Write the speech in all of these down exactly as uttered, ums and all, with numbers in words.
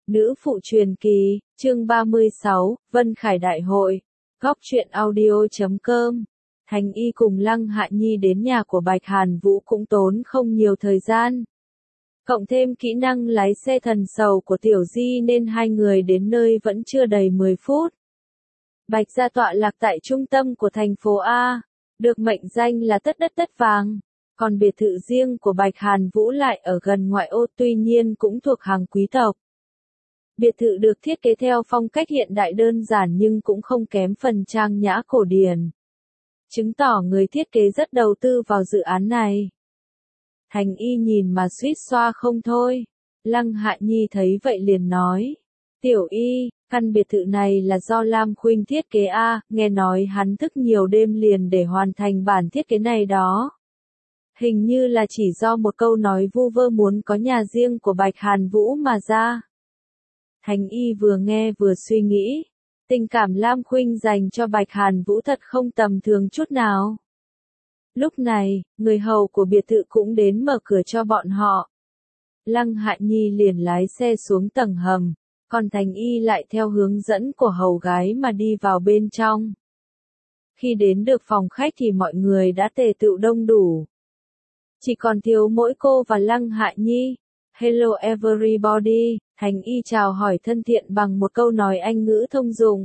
Nữ phụ truyền kỳ, chương ba mươi sáu, Vân Khải Đại hội. Góc truyện audio chấm com. Thành Y cùng Lăng Hạ Nhi đến nhà của Bạch Hàn Vũ cũng tốn không nhiều thời gian. Cộng thêm kỹ năng lái xe thần sầu của Tiểu Di nên hai người đến nơi vẫn chưa đầy mười phút. Bạch gia tọa lạc tại trung tâm của thành phố A, được mệnh danh là tất đất tất vàng. Còn biệt thự riêng của Bạch Hàn Vũ lại ở gần ngoại ô, tuy nhiên cũng thuộc hàng quý tộc. Biệt thự được thiết kế theo phong cách hiện đại đơn giản nhưng cũng không kém phần trang nhã cổ điển. Chứng tỏ người thiết kế rất đầu tư vào dự án này. Thành Y nhìn mà suýt xoa không thôi. Lăng Hạ Nhi thấy vậy liền nói. Tiểu Y, căn biệt thự này là do Lam Khuynh thiết kế a, nghe nói hắn thức nhiều đêm liền để hoàn thành bản thiết kế này đó. Hình như là chỉ do một câu nói vu vơ muốn có nhà riêng của Bạch Hàn Vũ mà ra. Thành Y vừa nghe vừa suy nghĩ, tình cảm Lam Khuynh dành cho Bạch Hàn Vũ thật không tầm thường chút nào. Lúc này, người hầu của biệt thự cũng đến mở cửa cho bọn họ. Lăng Hạ Nhi liền lái xe xuống tầng hầm, còn Thành Y lại theo hướng dẫn của hầu gái mà đi vào bên trong. Khi đến được phòng khách thì mọi người đã tề tựu đông đủ. Chỉ còn thiếu mỗi cô và Lăng Hạ Nhi. Hello everybody, Thành Y chào hỏi thân thiện bằng một câu nói Anh ngữ thông dụng.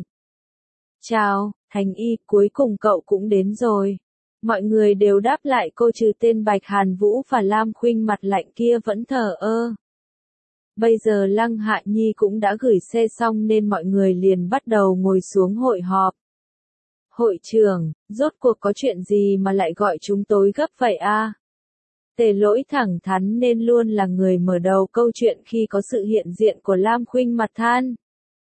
Chào, Thành Y, cuối cùng cậu cũng đến rồi. Mọi người đều đáp lại cô trừ tên Bạch Hàn Vũ và Lam Khuynh mặt lạnh kia vẫn thờ ơ. Bây giờ Lăng Hạ Nhi cũng đã gửi xe xong nên mọi người liền bắt đầu ngồi xuống hội họp. Hội trưởng, rốt cuộc có chuyện gì mà lại gọi chúng tối gấp vậy a? Tề Lỗi thẳng thắn nên luôn là người mở đầu câu chuyện khi có sự hiện diện của Lam Khuynh mặt than.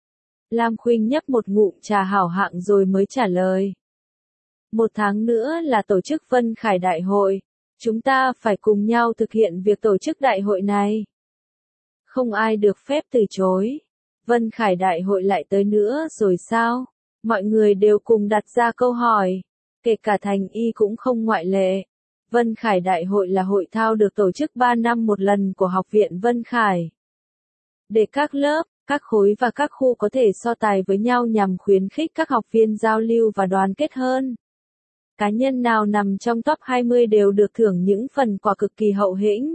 Lam Khuynh nhấp một ngụm trà hảo hạng rồi mới trả lời. Một tháng nữa là tổ chức Vân Khải Đại hội. Chúng ta phải cùng nhau thực hiện việc tổ chức đại hội này. Không ai được phép từ chối. Vân Khải Đại hội lại tới nữa rồi sao? Mọi người đều cùng đặt ra câu hỏi. Kể cả Thành Y cũng không ngoại lệ. Vân Khải Đại hội là hội thao được tổ chức ba năm một lần của Học viện Vân Khải. Để các lớp, các khối và các khu có thể so tài với nhau nhằm khuyến khích các học viên giao lưu và đoàn kết hơn. Cá nhân nào nằm trong top hai mươi đều được thưởng những phần quà cực kỳ hậu hĩnh.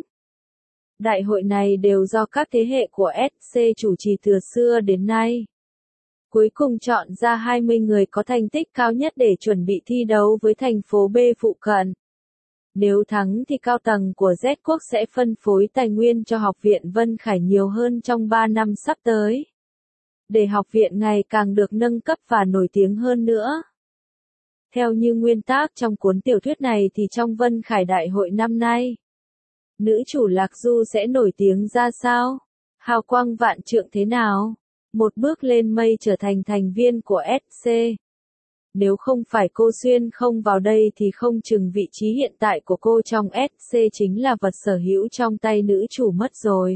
Đại hội này đều do các thế hệ của ét xê chủ trì từ xưa đến nay. Cuối cùng chọn ra hai mươi người có thành tích cao nhất để chuẩn bị thi đấu với thành phố B phụ cận. Nếu thắng thì cao tầng của Z quốc sẽ phân phối tài nguyên cho Học viện Vân Khải nhiều hơn trong ba năm sắp tới. Để học viện ngày càng được nâng cấp và nổi tiếng hơn nữa. Theo như nguyên tác trong cuốn tiểu thuyết này thì trong Vân Khải Đại hội năm nay, nữ chủ Lạc Du sẽ nổi tiếng ra sao? Hào quang vạn trượng thế nào? Một bước lên mây trở thành thành viên của ét xê. Nếu không phải cô xuyên không vào đây thì không chừng vị trí hiện tại của cô trong ét xê chính là vật sở hữu trong tay nữ chủ mất rồi.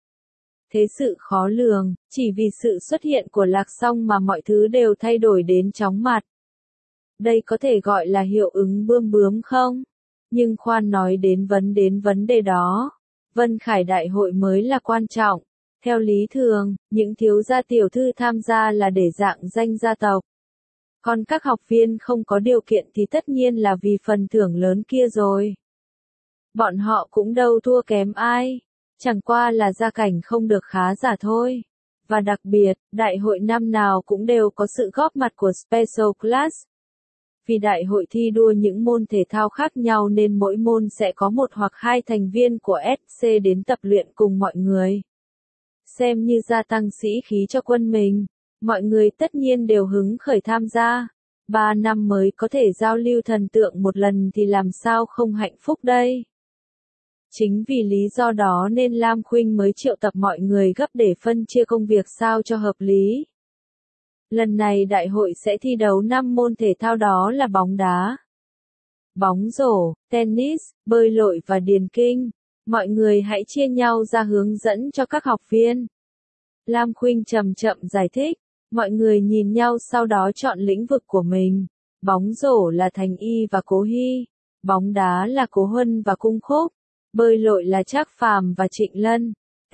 Thế sự khó lường, chỉ vì sự xuất hiện của Lạc Song mà mọi thứ đều thay đổi đến chóng mặt. Đây có thể gọi là hiệu ứng bươm bướm không? Nhưng khoan nói đến vấn đến vấn đề đó. Vân Khải Đại hội mới là quan trọng. Theo lý thường, những thiếu gia tiểu thư tham gia là để dạng danh gia tộc. Còn các học viên không có điều kiện thì tất nhiên là vì phần thưởng lớn kia rồi. Bọn họ cũng đâu thua kém ai. Chẳng qua là gia cảnh không được khá giả thôi. Và đặc biệt, đại hội năm nào cũng đều có sự góp mặt của Special Class. Vì đại hội thi đua những môn thể thao khác nhau nên mỗi môn sẽ có một hoặc hai thành viên của ét xê đến tập luyện cùng mọi người. Xem như gia tăng sĩ khí cho quân mình. Mọi người tất nhiên đều hứng khởi tham gia. Ba năm mới có thể giao lưu thần tượng một lần thì làm sao không hạnh phúc đây. Chính vì lý do đó nên Lam Khuynh mới triệu tập mọi người gấp để phân chia công việc sao cho hợp lý. Lần này đại hội sẽ thi đấu năm môn thể thao đó là bóng đá, bóng rổ, tennis, bơi lội và điền kinh. Mọi người hãy chia nhau ra hướng dẫn cho các học viên. Lam Khuynh chậm chậm giải thích. Mọi người nhìn nhau sau đó chọn lĩnh vực của mình. Bóng rổ là Thành Y và Cố Hy. Bóng đá là Cố Huân và Cung Khúc. Bơi lội là Trác Phàm và Trịnh Lân.